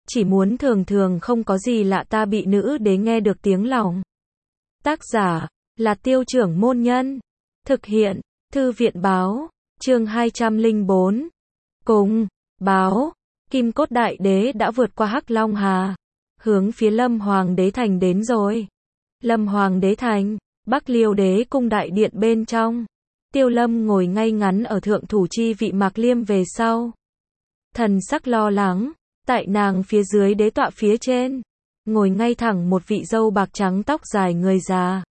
chỉ muốn thường thường không có gì lạ ta bị nữ đế nghe được tiếng lòng. Tác giả là Tiêu Trưởng Môn Nhân. Thực hiện Thư viện Báo. Chương 204. Cùng báo, Kim Cốt Đại Đế đã vượt qua Hắc Long Hà, hướng phía Lâm Hoàng Đế Thành đến rồi. Lâm Hoàng Đế Thành, Bắc Liêu Đế cung đại điện bên trong. Tiêu Lâm ngồi ngay ngắn ở thượng thủ chi vị Mạc Liêm về sau. Thần sắc lo lắng, tại nàng phía dưới đế tọa phía trên, ngồi ngay thẳng một vị dâu bạc trắng tóc dài người già.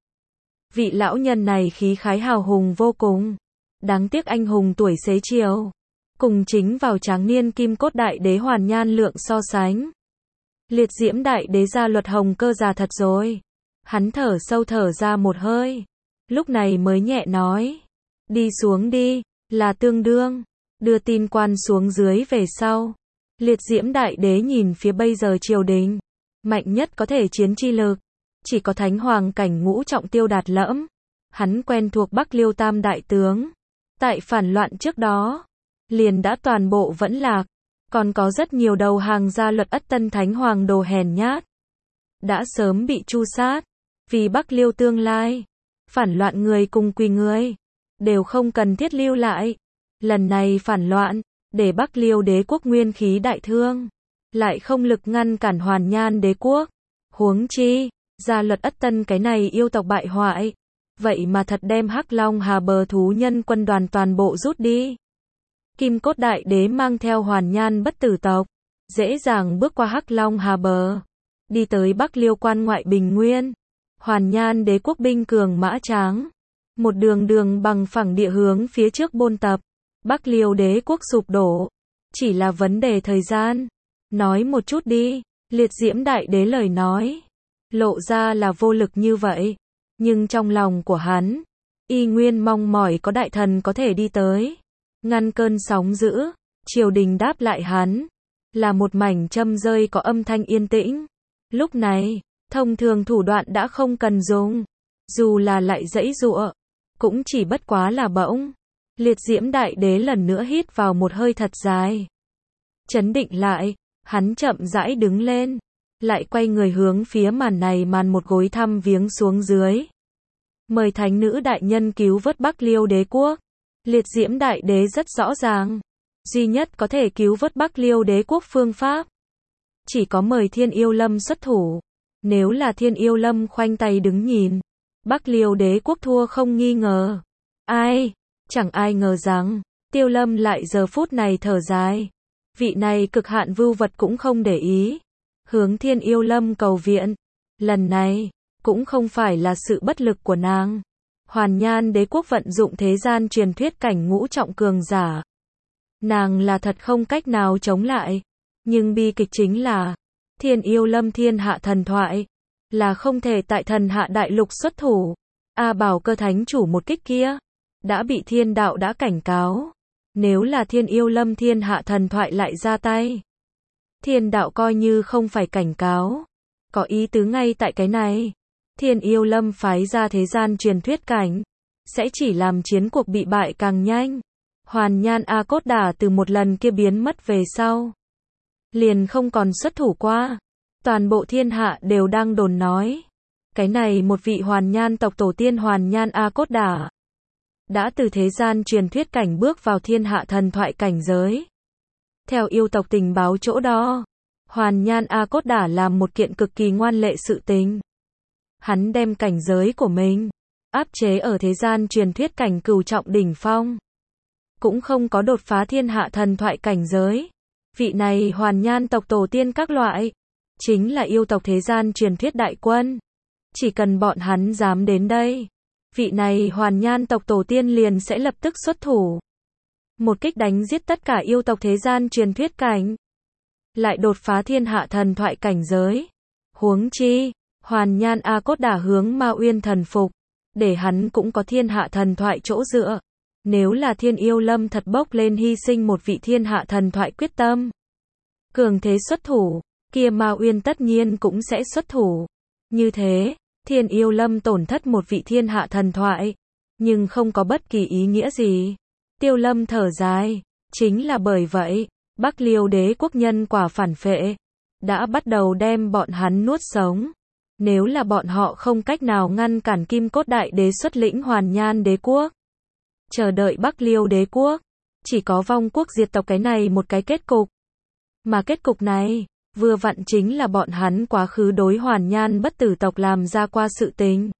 Vị lão nhân này khí khái hào hùng vô cùng, đáng tiếc anh hùng tuổi xế chiều, cùng chính vào tráng niên Kim Cốt Đại Đế Hoàn Nhan Lượng so sánh. Liệt Diễm Đại Đế gia luật hồng cơ già thật rồi. Hắn thở sâu thở ra một hơi, lúc này mới nhẹ nói, đi xuống đi, là tương đương, đưa tin quan xuống dưới về sau. Liệt Diễm Đại Đế nhìn phía bây giờ triều đình, mạnh nhất có thể chiến chi lực, chỉ có Thánh Hoàng cảnh ngũ trọng Tiêu Đạt Lẫm. Hắn quen thuộc Bắc Liêu Tam đại tướng, tại phản loạn trước đó, liền đã toàn bộ vẫn lạc, còn có rất nhiều đầu hàng gia luật ất tân Thánh Hoàng đồ hèn nhát, đã sớm bị tru sát. Vì Bắc Liêu tương lai, phản loạn người cùng quỳ người, đều không cần thiết lưu lại. Lần này phản loạn, để Bắc Liêu đế quốc nguyên khí đại thương, lại không lực ngăn cản Hoàn Nhan đế quốc. Huống chi, gia luật ất tân cái này yêu tộc bại hoại, vậy mà thật đem Hắc Long Hà bờ thú nhân quân đoàn toàn bộ rút đi. Kim Cốt Đại Đế mang theo Hoàn Nhan bất tử tộc, dễ dàng bước qua Hắc Long Hà bờ, đi tới Bắc Liêu quan ngoại bình nguyên. Hoàn Nhan đế quốc binh cường mã tráng, một đường đường bằng phẳng địa hướng phía trước bôn tập. Bắc Liêu đế quốc sụp đổ, chỉ là vấn đề thời gian. Nói một chút đi. Liệt Diễm Đại Đế lời nói, lộ ra là vô lực như vậy, nhưng trong lòng của hắn, y nguyên mong mỏi có đại thần có thể đi tới, ngăn cơn sóng dữ. Triều đình đáp lại hắn, là một mảnh châm rơi có âm thanh yên tĩnh. Lúc này, thông thường thủ đoạn đã không cần dùng, dù là lại giãy giụa, cũng chỉ bất quá là bỗng. Liệt Diễm Đại Đế lần nữa hít vào một hơi thật dài, trấn định lại, hắn chậm rãi đứng lên, lại quay người hướng phía màn này màn một gối thăm viếng xuống dưới. Mời thánh nữ đại nhân cứu vớt Bắc Liêu đế quốc. Liệt Diễm Đại Đế rất rõ ràng, duy nhất có thể cứu vớt Bắc Liêu đế quốc phương pháp, chỉ có mời Thiên Yêu Lâm xuất thủ. Nếu là Thiên Yêu Lâm khoanh tay đứng nhìn, Bắc Liêu đế quốc thua không nghi ngờ. Chẳng ai ngờ rằng, Tiêu Lâm lại giờ phút này thở dài. Vị này cực hạn vưu vật cũng không để ý, hướng Thiên Yêu Lâm cầu viện. Lần này, cũng không phải là sự bất lực của nàng. Hoàn Nhan đế quốc vận dụng thế gian truyền thuyết cảnh ngũ trọng cường giả. Nàng là thật không cách nào chống lại. Nhưng bi kịch chính là, Thiên Yêu Lâm thiên hạ thần thoại, là không thể tại thần hạ đại lục xuất thủ. A Bảo Cơ thánh chủ một kích kia, đã bị thiên đạo đã cảnh cáo. Nếu là Thiên Yêu Lâm thiên hạ thần thoại lại ra tay, thiên đạo coi như không phải cảnh cáo, có ý tứ ngay tại cái này. Thiên Yêu Lâm phái ra thế gian truyền thuyết cảnh, sẽ chỉ làm chiến cuộc bị bại càng nhanh. Hoàn Nhan A Cốt Đả từ một lần kia biến mất về sau, liền không còn xuất thủ qua. Toàn bộ thiên hạ đều đang đồn nói, cái này một vị Hoàn Nhan tộc tổ tiên Hoàn Nhan A Cốt Đả, đã từ thế gian truyền thuyết cảnh bước vào thiên hạ thần thoại cảnh giới. Theo yêu tộc tình báo chỗ đó, Hoàn Nhan A Cốt Đả làm một kiện cực kỳ ngoan lệ sự tình. Hắn đem cảnh giới của mình áp chế ở thế gian truyền thuyết cảnh cửu trọng đỉnh phong, cũng không có đột phá thiên hạ thần thoại cảnh giới. Vị này Hoàn Nhan tộc tổ tiên các loại, chính là yêu tộc thế gian truyền thuyết đại quân. Chỉ cần bọn hắn dám đến đây, vị này Hoàn Nhan tộc tổ tiên liền sẽ lập tức xuất thủ, một kích đánh giết tất cả yêu tộc thế gian truyền thuyết cảnh, lại đột phá thiên hạ thần thoại cảnh giới. Huống chi, Hoàn Nhan A Cốt Đả hướng Ma Uyên thần phục, để hắn cũng có thiên hạ thần thoại chỗ dựa. Nếu là Thiên Yêu Lâm thật bốc lên hy sinh một vị thiên hạ thần thoại quyết tâm, cường thế xuất thủ, kia Ma Uyên tất nhiên cũng sẽ xuất thủ. Như thế, Thiên Yêu Lâm tổn thất một vị thiên hạ thần thoại, nhưng không có bất kỳ ý nghĩa gì. Tiêu Lâm thở dài, chính là bởi vậy, Bắc Liêu đế quốc nhân quả phản phệ, đã bắt đầu đem bọn hắn nuốt sống. Nếu là bọn họ không cách nào ngăn cản Kim Cốt Đại Đế xuất lĩnh Hoàn Nhan Đế quốc, chờ đợi Bắc Liêu Đế quốc, chỉ có vong quốc diệt tộc cái này một cái kết cục. Mà kết cục này, vừa vặn chính là bọn hắn quá khứ đối Hoàn Nhan bất tử tộc làm ra qua sự tình.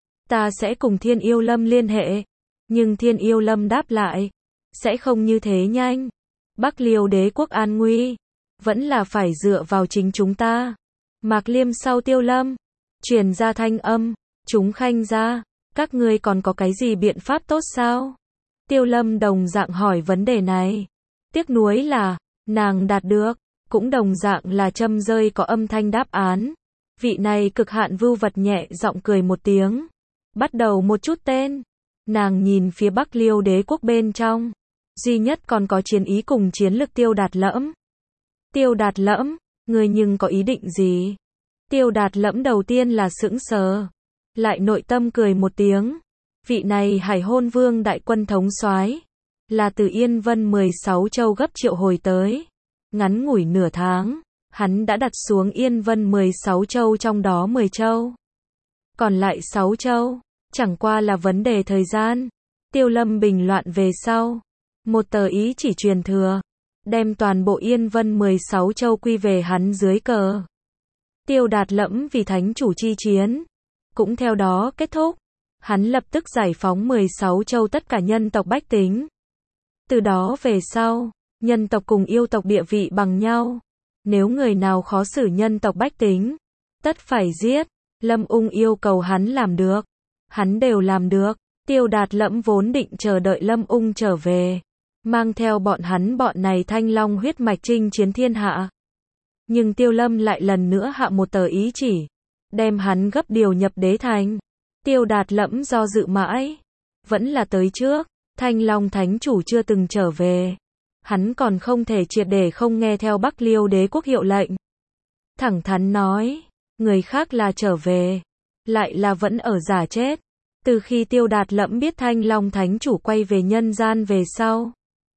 Ta sẽ cùng Thiên Yêu Lâm liên hệ, nhưng Thiên Yêu Lâm đáp lại, sẽ không như thế nhanh. Bắc Liêu Đế quốc an nguy, vẫn là phải dựa vào chính chúng ta. Mạc Liêm sau Tiêu Lâm, truyền ra thanh âm, chúng khanh ra, các ngươi còn có cái gì biện pháp tốt sao? Tiêu Lâm đồng dạng hỏi vấn đề này. Tiếc nuối là, nàng đạt được, cũng đồng dạng là châm rơi có âm thanh đáp án. Vị này cực hạn vưu vật nhẹ giọng cười một tiếng. Bắt đầu một chút tên. Nàng nhìn phía Bắc Liêu Đế quốc bên trong. Duy nhất còn có chiến ý cùng chiến lực Tiêu Đạt Lẫm. Tiêu Đạt Lẫm, người nhưng có ý định gì? Tiêu Đạt Lẫm đầu tiên là sững sờ, lại nội tâm cười một tiếng. Vị này Hải Hôn Vương đại quân thống soái, là từ Yên Vân 16 châu gấp triệu hồi tới. Ngắn ngủi nửa tháng, hắn đã đặt xuống Yên Vân 16 châu trong đó 10 châu. Còn lại 6 châu, chẳng qua là vấn đề thời gian. Tiêu Lâm bình loạn về sau, một tờ ý chỉ truyền thừa, đem toàn bộ Yên Vân 16 châu quy về hắn dưới cờ. Tiêu Đạt Lẫm vì thánh chủ chi chiến, cũng theo đó kết thúc. Hắn lập tức giải phóng 16 châu tất cả nhân tộc bách tính. Từ đó về sau, nhân tộc cùng yêu tộc địa vị bằng nhau. Nếu người nào khó xử nhân tộc bách tính, tất phải giết. Lâm Ung yêu cầu hắn làm được, hắn đều làm được. Tiêu Đạt Lẫm vốn định chờ đợi Lâm Ung trở về, mang theo bọn này thanh long huyết mạch chinh chiến thiên hạ. Nhưng Tiêu Lâm lại lần nữa hạ một tờ ý chỉ, đem hắn gấp điều nhập đế thành. Tiêu Đạt Lẫm do dự mãi, vẫn là tới trước, Thanh Long Thánh Chủ chưa từng trở về. Hắn còn không thể triệt để không nghe theo Bắc Liêu Đế quốc hiệu lệnh. Thẳng thắn nói, người khác là trở về, lại là vẫn ở giả chết. Từ khi Tiêu Đạt Lẫm biết Thanh Long Thánh Chủ quay về nhân gian về sau,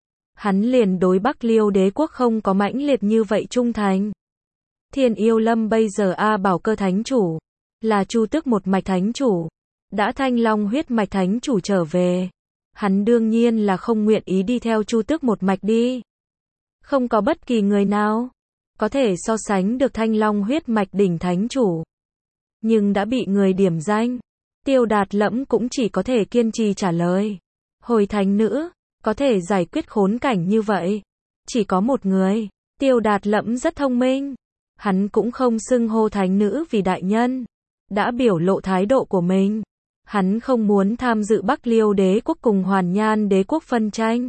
hắn liền đối Bắc Liêu Đế quốc không có mãnh liệt như vậy trung thành. Thiên Yêu Lâm bây giờ Bảo Cơ Thánh Chủ, là Chu Tước một mạch Thánh Chủ, đã Thanh Long huyết mạch Thánh Chủ trở về, hắn đương nhiên là không nguyện ý đi theo Chu Tước một mạch đi. Không có bất kỳ người nào có thể so sánh được Thanh Long huyết mạch đỉnh Thánh Chủ. Nhưng đã bị người điểm danh, Tiêu Đạt Lẫm cũng chỉ có thể kiên trì trả lời. Hồi thánh nữ, có thể giải quyết khốn cảnh như vậy, chỉ có một người. Tiêu Đạt Lẫm rất thông minh, hắn cũng không xưng hô thánh nữ vì đại nhân, đã biểu lộ thái độ của mình. Hắn không muốn tham dự Bắc Liêu Đế quốc cùng Hoàn Nhan Đế quốc phân tranh.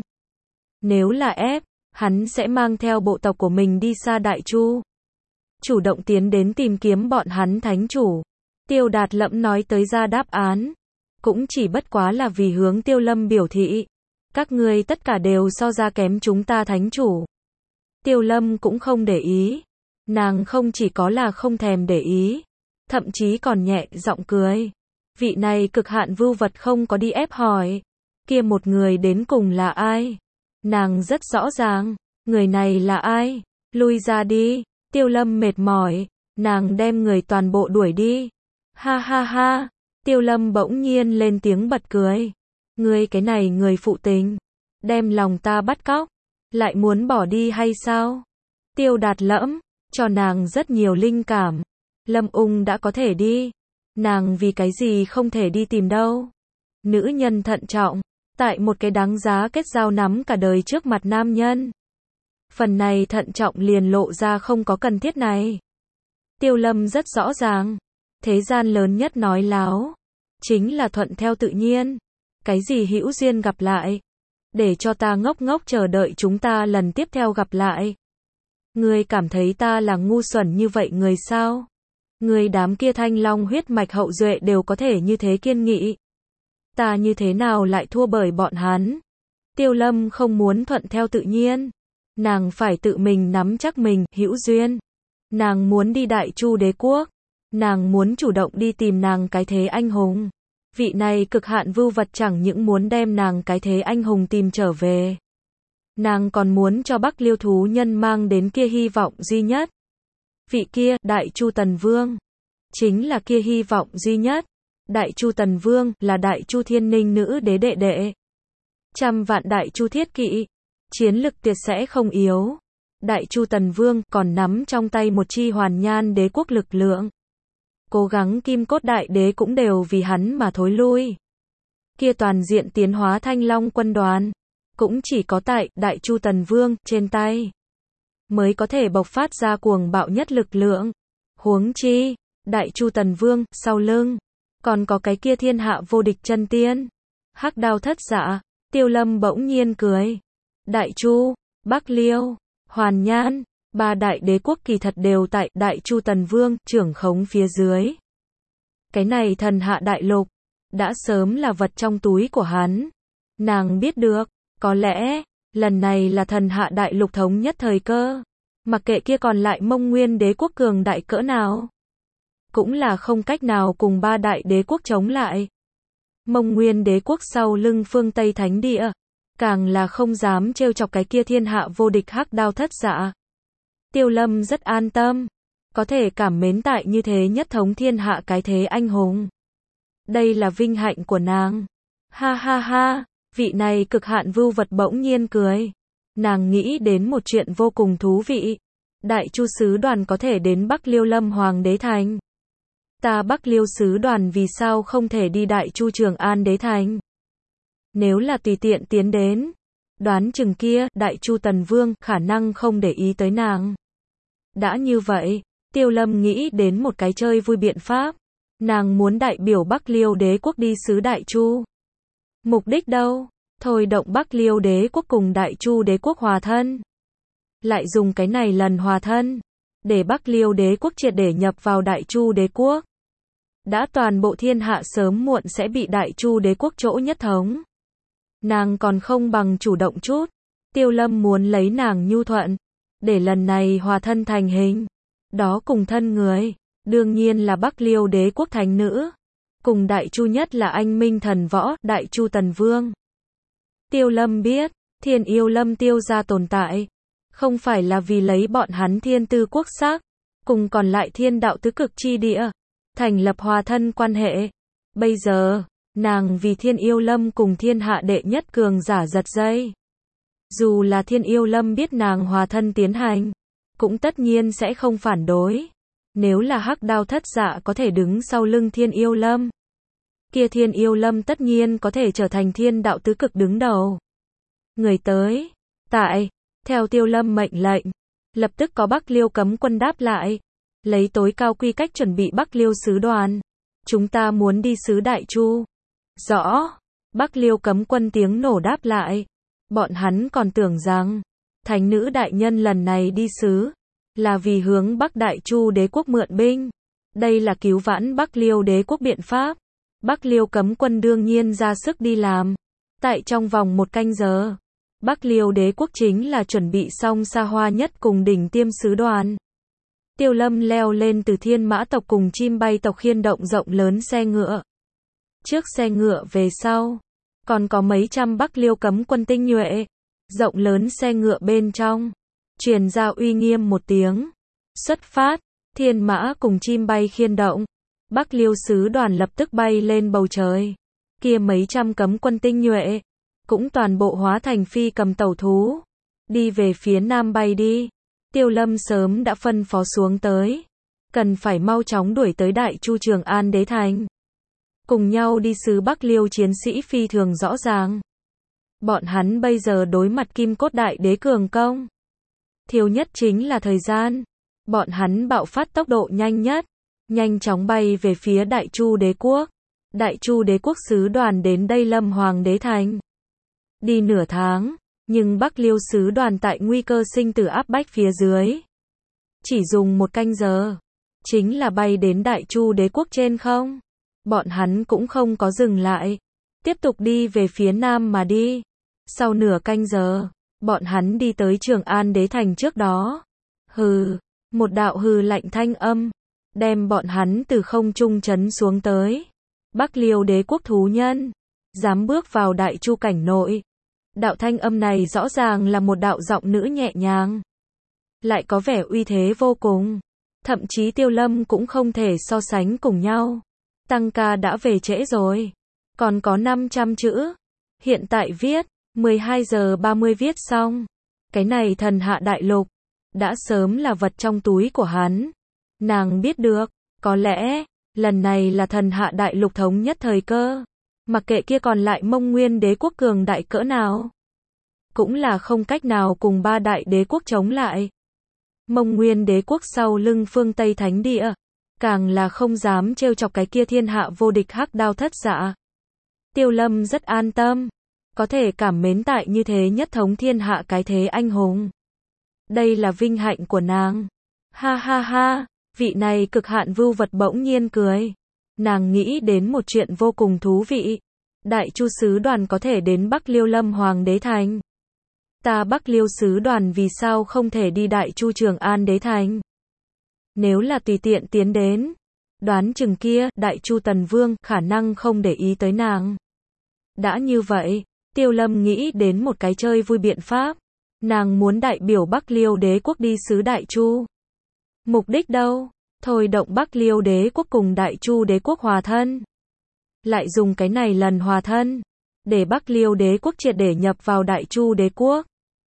Nếu là ép, hắn sẽ mang theo bộ tộc của mình đi xa Đại Chu, chủ động tiến đến tìm kiếm bọn hắn thánh chủ. Tiêu Đạt Lẫm nói tới ra đáp án, cũng chỉ bất quá là vì hướng Tiêu Lâm biểu thị, các ngươi tất cả đều so ra kém chúng ta thánh chủ. Tiêu Lâm cũng không để ý, nàng không chỉ có là không thèm để ý, thậm chí còn nhẹ giọng cười. Vị này cực hạn vưu vật không có đi ép hỏi, kia một người đến cùng là ai? Nàng rất rõ ràng, người này là ai? Lui ra đi. Tiêu Lâm mệt mỏi, nàng đem người toàn bộ đuổi đi. Ha ha ha. Tiêu Lâm bỗng nhiên lên tiếng bật cười. Ngươi cái này người phụ tình, đem lòng ta bắt cóc, lại muốn bỏ đi hay sao? Tiêu Đạt Lẫm cho nàng rất nhiều linh cảm. Lâm Ung đã có thể đi, nàng vì cái gì không thể đi tìm đâu? Nữ nhân thận trọng, tại một cái đáng giá kết giao nắm cả đời trước mặt nam nhân. Phần này thận trọng liền lộ ra không có cần thiết này. Tiêu Lâm rất rõ ràng, thế gian lớn nhất nói láo, chính là thuận theo tự nhiên. Cái gì hữu duyên gặp lại, để cho ta ngốc ngốc chờ đợi chúng ta lần tiếp theo gặp lại. Ngươi cảm thấy ta là ngu xuẩn như vậy người sao? Ngươi đám kia Thanh Long huyết mạch hậu duệ đều có thể như thế kiên nghị, ta như thế nào lại thua bởi bọn hắn? Tiêu Lâm không muốn thuận theo tự nhiên, nàng phải tự mình nắm chắc mình hữu duyên. Nàng muốn đi Đại Chu Đế quốc, nàng muốn chủ động đi tìm nàng cái thế anh hùng. Vị này cực hạn vưu vật chẳng những muốn đem nàng cái thế anh hùng tìm trở về, nàng còn muốn cho Bắc Liêu thú nhân mang đến kia hy vọng duy nhất. Vị kia, Đại Chu Tần Vương, chính là kia hy vọng duy nhất. Đại Chu Tần Vương, là Đại Chu Thiên Ninh nữ đế đệ đệ. Trăm vạn Đại Chu thiết kỵ, chiến lực tuyệt sẽ không yếu. Đại Chu Tần Vương, còn nắm trong tay một chi hoàn nhan đế quốc lực lượng. Cố gắng Kim Cốt Đại Đế cũng đều vì hắn mà thối lui. Kia toàn diện tiến hóa Thanh Long quân đoàn, cũng chỉ có tại Đại Chu Tần Vương trên tay mới có thể bộc phát ra cuồng bạo nhất lực lượng. Huống chi, Đại Chu Tần Vương sau lưng còn có cái kia thiên hạ vô địch chân tiên, Hắc Đao Thất Dạ. Tiêu Lâm bỗng nhiên cười. Đại Chu, Bắc Liêu, Hoàn Nhan, ba đại đế quốc kỳ thật đều tại Đại Chu Tần Vương trưởng khống phía dưới. Cái này thần hạ đại lục đã sớm là vật trong túi của hắn. Nàng biết được, có lẽ lần này là thần hạ đại lục thống nhất thời cơ. Mặc kệ kia còn lại Mông Nguyên đế quốc cường đại cỡ nào, cũng là không cách nào cùng ba đại đế quốc chống lại. Mông Nguyên đế quốc sau lưng phương Tây Thánh Địa, càng là không dám trêu chọc cái kia thiên hạ vô địch Hắc Đao Thất Dạ. Tiêu Lâm rất an tâm, có thể cảm mến tại như thế nhất thống thiên hạ cái thế anh hùng. Đây là vinh hạnh của nàng. Ha ha ha, vị này cực hạn vưu vật bỗng nhiên cười. Nàng nghĩ đến một chuyện vô cùng thú vị. Đại Chu sứ đoàn có thể đến Bắc Liêu Lâm Hoàng đế thành. Ta Bắc Liêu sứ đoàn vì sao không thể đi Đại Chu Trường An đế thành? Nếu là tùy tiện tiến đến, đoán chừng kia, Đại Chu Tần Vương, khả năng không để ý tới nàng. Đã như vậy, Tiêu Lâm nghĩ đến một cái chơi vui biện pháp. Nàng muốn đại biểu Bắc Liêu đế quốc đi sứ Đại Chu. Mục đích đâu? Thôi động Bắc Liêu đế quốc cùng Đại Chu đế quốc hòa thân. Lại dùng cái này lần hòa thân, để Bắc Liêu đế quốc triệt để nhập vào Đại Chu đế quốc. Đã toàn bộ thiên hạ sớm muộn sẽ bị Đại Chu đế quốc chỗ nhất thống. Nàng còn không bằng chủ động chút. Tiêu Lâm muốn lấy nàng nhu thuận, để lần này hòa thân thành hình. Đó cùng thân người, đương nhiên là Bắc Liêu đế quốc thánh nữ. Cùng Đại Chu nhất là anh minh thần võ, Đại Chu Tần Vương. Tiêu Lâm biết, Thiên Yêu Lâm Tiêu gia tồn tại, không phải là vì lấy bọn hắn thiên tư quốc sắc, cùng còn lại thiên đạo tứ cực chi địa, thành lập hòa thân quan hệ. Bây giờ, nàng vì Thiên Yêu Lâm cùng thiên hạ đệ nhất cường giả giật dây. Dù là Thiên Yêu Lâm biết nàng hòa thân tiến hành, cũng tất nhiên sẽ không phản đối. Nếu là Hắc Đao Thất Dạ có thể đứng sau lưng Thiên Yêu Lâm, kia Thiên Yêu Lâm tất nhiên có thể trở thành thiên đạo tứ cực đứng đầu. Người tới, tại, theo Tiêu Lâm mệnh lệnh, lập tức có Bắc Liêu cấm quân đáp lại, lấy tối cao quy cách chuẩn bị Bắc Liêu sứ đoàn. Chúng ta muốn đi sứ Đại Chu. Rõ, Bắc Liêu cấm quân tiếng nổ đáp lại. Bọn hắn còn tưởng rằng, thánh nữ đại nhân lần này đi sứ, là vì hướng Bắc Đại Chu đế quốc mượn binh. Đây là cứu vãn Bắc Liêu đế quốc biện pháp. Bắc Liêu cấm quân đương nhiên ra sức đi làm. Tại trong vòng 1 canh giờ, Bắc Liêu đế quốc chính là chuẩn bị xong xa hoa nhất cùng đỉnh tiêm sứ đoàn. Tiêu Lâm leo lên từ Thiên Mã tộc cùng chim bay tộc khiên động rộng lớn xe ngựa. Trước xe ngựa về sau, còn có mấy trăm Bắc Liêu cấm quân tinh nhuệ. Rộng lớn xe ngựa bên trong, truyền ra uy nghiêm một tiếng. Xuất phát, Thiên Mã cùng chim bay khiên động. Bắc Liêu sứ đoàn lập tức bay lên bầu trời. Kia mấy trăm cấm quân tinh nhuệ, cũng toàn bộ hóa thành phi cầm tẩu thú. Đi về phía nam bay đi. Tiêu Lâm sớm đã phân phó xuống tới. Cần phải mau chóng đuổi tới Đại Chu Trường An đế thành. Cùng nhau đi sứ Bắc Liêu chiến sĩ phi thường rõ ràng. Bọn hắn bây giờ đối mặt Kim Cốt Đại Đế cường công. Thiếu nhất chính là thời gian. Bọn hắn bạo phát tốc độ nhanh nhất, nhanh chóng bay về phía Đại Chu đế quốc. Đại Chu đế quốc sứ đoàn đến đây Lâm Hoàng đế thành. Đi nửa tháng, nhưng Bắc Liêu sứ đoàn tại nguy cơ sinh tử áp bách phía dưới. Chỉ dùng 1 canh giờ, chính là bay đến Đại Chu đế quốc trên không. Bọn hắn cũng không có dừng lại, tiếp tục đi về phía nam mà đi. Sau nửa canh giờ, bọn hắn đi tới Trường An đế thành trước đó. Hừ, một đạo hừ lạnh thanh âm, đem bọn hắn từ không trung trấn xuống tới. Bắc Liêu đế quốc thú nhân, dám bước vào Đại Chu cảnh nội. Đạo thanh âm này rõ ràng là một đạo giọng nữ nhẹ nhàng, lại có vẻ uy thế vô cùng. Thậm chí Tiêu Lâm cũng không thể so sánh cùng nhau. Tăng ca đã về trễ rồi. Còn có 500 chữ. Hiện tại viết, 12 giờ 30 viết xong. Cái này thần hạ đại lục. Đã sớm là vật trong túi của hắn. Nàng biết được, có lẽ, lần này là thần hạ đại lục thống nhất thời cơ. Mặc kệ kia còn lại Mông Nguyên đế quốc cường đại cỡ nào. Cũng là không cách nào cùng 3 đại đế quốc chống lại. Mông Nguyên đế quốc sau lưng phương Tây Thánh Địa. Càng là không dám trêu chọc cái kia thiên hạ vô địch hắc đao thất dạ. Tiêu Lâm rất an tâm. Có thể cảm mến tại như thế nhất thống thiên hạ cái thế anh hùng. Đây là vinh hạnh của nàng. Ha ha ha, vị này cực hạn vưu vật bỗng nhiên cười. Nàng nghĩ đến một chuyện vô cùng thú vị. Đại Chu sứ đoàn có thể đến Bắc Liêu Lâm Hoàng đế thành. Ta Bắc Liêu sứ đoàn vì sao không thể đi Đại Chu Trường An đế thành? Nếu là tùy tiện tiến đến, đoán chừng kia, Đại Chu Tần Vương khả năng không để ý tới nàng. Đã như vậy, Tiêu Lâm nghĩ đến một cái chơi vui biện pháp. Nàng muốn đại biểu Bắc Liêu đế quốc đi sứ Đại Chu. Mục đích đâu? Thôi động Bắc Liêu đế quốc cùng Đại Chu đế quốc hòa thân. Lại dùng cái này lần hòa thân, để Bắc Liêu đế quốc triệt để nhập vào Đại Chu đế quốc.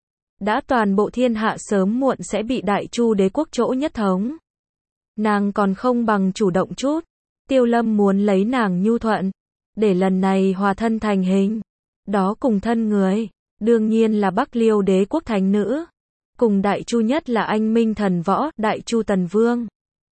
Đã toàn bộ thiên hạ sớm muộn sẽ bị Đại Chu đế quốc chỗ nhất thống. Nàng còn không bằng chủ động chút. Tiêu Lâm muốn lấy nàng nhu thuận, để lần này hòa thân thành hình. Đó cùng thân người, đương nhiên là Bắc Liêu đế quốc thánh nữ. Cùng Đại Chu nhất là anh minh thần võ, Đại Chu Tần Vương.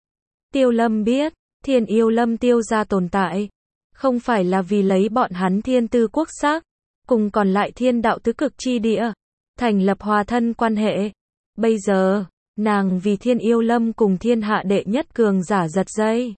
Tiêu Lâm biết, Thiên Yêu Lâm Tiêu gia tồn tại, không phải là vì lấy bọn hắn thiên tư quốc sắc, cùng còn lại thiên đạo tứ cực chi địa, thành lập hòa thân quan hệ. Bây giờ, nàng vì Thiên Yêu Lâm cùng thiên hạ đệ nhất cường giả giật dây.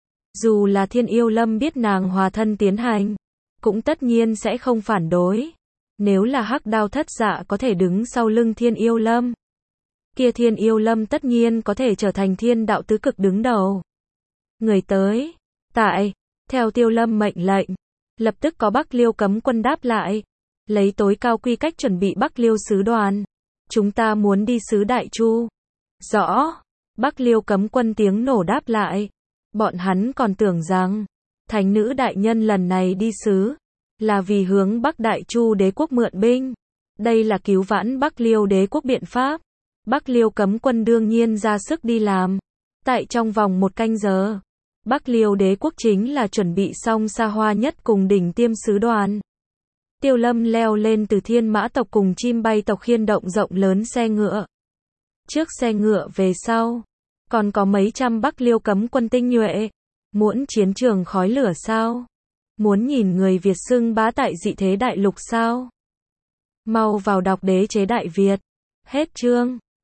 Dù là Thiên Yêu Lâm biết nàng hòa thân tiến hành, cũng tất nhiên sẽ không phản đối. Nếu là hắc đao thất dạ có thể đứng sau lưng Thiên Yêu Lâm, kia Thiên Yêu Lâm tất nhiên có thể trở thành thiên đạo tứ cực đứng đầu. Người tới, tại, theo Tiêu Lâm mệnh lệnh, lập tức có Bắc Liêu cấm quân đáp lại, lấy tối cao quy cách chuẩn bị Bắc Liêu sứ đoàn. Chúng ta muốn đi sứ Đại Chu. Rõ, Bắc Liêu cấm quân tiếng nổ đáp lại. Bọn hắn còn tưởng rằng, thánh nữ đại nhân lần này đi sứ, là vì hướng Bắc Đại Chu đế quốc mượn binh. Đây là cứu vãn Bắc Liêu đế quốc biện pháp. Bắc Liêu cấm quân đương nhiên ra sức đi làm. Tại trong vòng 1 canh giờ, Bắc Liêu đế quốc chính là chuẩn bị xong xa hoa nhất cùng đỉnh tiêm sứ đoàn. Tiêu Lâm leo lên từ Thiên Mã tộc cùng chim bay tộc khiên động rộng lớn xe ngựa. Trước xe ngựa về sau, còn có mấy trăm Bắc Liêu cấm quân tinh nhuệ. Muốn chiến trường khói lửa sao? Muốn nhìn người Việt xưng bá tại dị thế đại lục sao? Mau vào đọc Đế chế Đại Việt. Hết chương.